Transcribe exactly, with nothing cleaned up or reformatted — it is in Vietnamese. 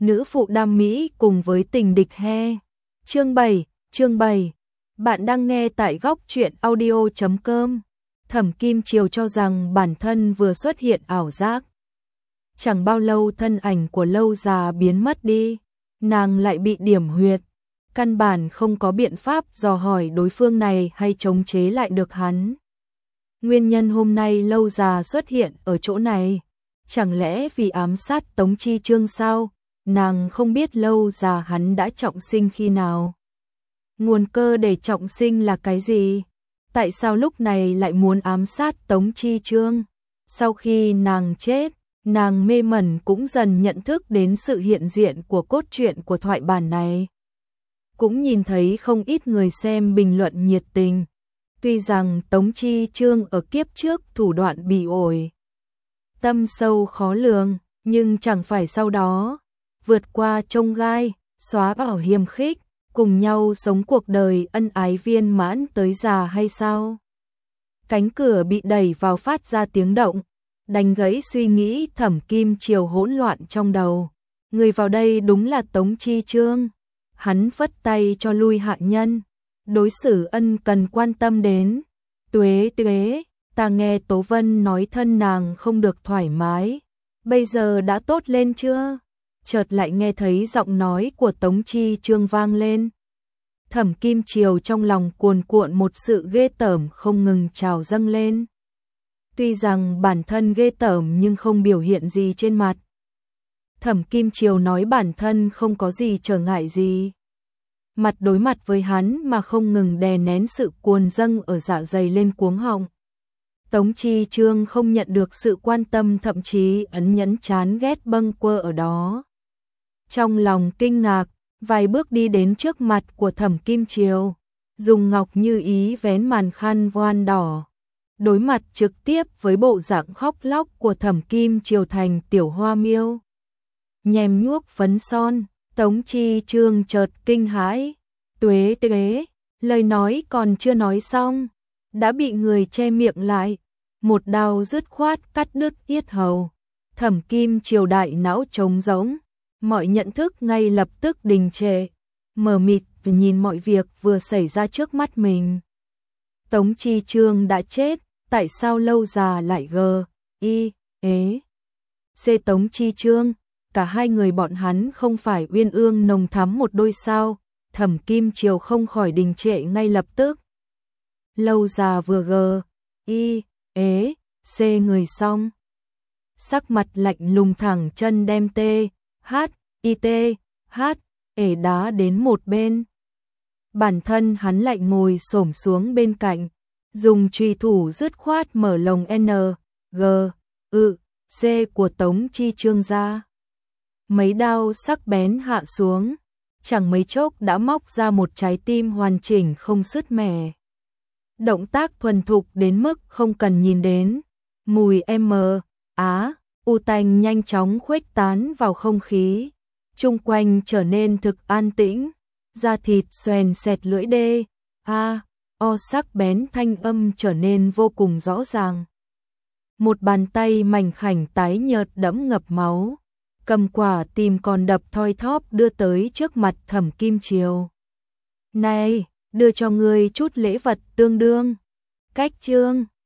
nữ phụ đam mỹ cùng với tình địch he. Chương bảy, chương bảy. Bạn đang nghe tại góc truyện audio chấm com. Thẩm Kim Chiều cho rằng bản thân vừa xuất hiện ảo giác. Chẳng bao lâu thân ảnh của Lâu Già biến mất đi, nàng lại bị điểm huyệt. Căn bản không có biện pháp dò hỏi đối phương này hay chống chế lại được hắn. Nguyên nhân hôm nay Lâu Già xuất hiện ở chỗ này, chẳng lẽ vì ám sát Tống Chi Chương sao? Nàng không biết Lâu Già hắn đã trọng sinh khi nào. Nguồn cơ để trọng sinh là cái gì? Tại sao lúc này lại muốn ám sát Tống Chi Chương? Sau khi nàng chết, nàng mê mẩn cũng dần nhận thức đến sự hiện diện của cốt truyện của thoại bản này. Cũng nhìn thấy không ít người xem bình luận nhiệt tình. Tuy rằng Tống Chi Chương ở kiếp trước thủ đoạn bỉ ổi, tâm sâu khó lường, nhưng chẳng phải sau đó vượt qua chông gai, xóa bỏ hiềm khích, cùng nhau sống cuộc đời ân ái viên mãn tới già hay sao? Cánh cửa bị đẩy vào phát ra tiếng động, đánh gãy suy nghĩ Thẩm Kim Chiều hỗn loạn trong đầu. Người vào đây đúng là Tống Chi Chương. Hắn phất tay cho lui hạ nhân, đối xử ân cần quan tâm đến. Tuế tuế, ta nghe Tố Vân nói thân nàng không được thoải mái, bây giờ đã tốt lên chưa? Chợt lại nghe thấy giọng nói của Tống Chi Chương vang lên. Thẩm Kim Chiều trong lòng cuồn cuộn một sự ghê tởm không ngừng trào dâng lên. Tuy rằng bản thân ghê tởm nhưng không biểu hiện gì trên mặt. Thẩm Kim Chiều nói bản thân không có gì trở ngại gì. Mặt đối mặt với hắn mà không ngừng đè nén sự cuồn dâng ở dạ dày lên cuống họng. Tống Chi Chương không nhận được sự quan tâm, thậm chí ẩn nhẫn chán ghét bâng quơ ở đó. Trong lòng kinh ngạc, vài bước đi đến trước mặt của Thẩm Kim Chiều, dùng ngọc như ý vén màn khăn voan đỏ. Đối mặt trực tiếp với bộ dạng khóc lóc của Thẩm Kim Chiều thành tiểu hoa miêu. Nhem nhuốc phấn son, Tống Chi Chương chợt kinh hãi. Tuế tuế, lời nói còn chưa nói xong, đã bị người che miệng lại. Một đao dứt khoát cắt đứt yết hầu. Thẩm Kim Chiều đại não trống rỗng, mọi nhận thức ngay lập tức đình trệ, mờ mịt nhìn mọi việc vừa xảy ra trước mắt mình. Tống Chi Chương đã chết, tại sao Lâu Già lại gờ, y, ế, xê Tống Chi Chương, cả hai người bọn hắn không phải uyên ương nồng thắm một đôi sao? Thẩm Kim Chiều không khỏi đình trệ ngay lập tức. Lâu Già vừa gờ, y, ế, xê người xong, sắc mặt lạnh lùng thẳng chân đem tê, hát, y tê, hát, ể đá đến một bên. Bản thân hắn lạnh ngồi xổm xuống bên cạnh, dùng chùy thủ dứt khoát mở lồng N, G, ư, C của Tống Chi Chương ra. Mấy đao sắc bén hạ xuống, chẳng mấy chốc đã móc ra một trái tim hoàn chỉnh không sứt mẻ. Động tác thuần thục đến mức không cần nhìn đến. Mùi M, Á, U tanh nhanh chóng khuếch tán vào không khí. Chung quanh trở nên thực an tĩnh. Da thịt xoèn xẹt lưỡi đê, A, O sắc bén thanh âm trở nên vô cùng rõ ràng. Một bàn tay mảnh khảnh tái nhợt đẫm ngập máu, cầm quả tim còn đập thoi thóp đưa tới trước mặt Thẩm Kim Chiều. Này, đưa cho ngươi chút lễ vật tương đương. Cách chương,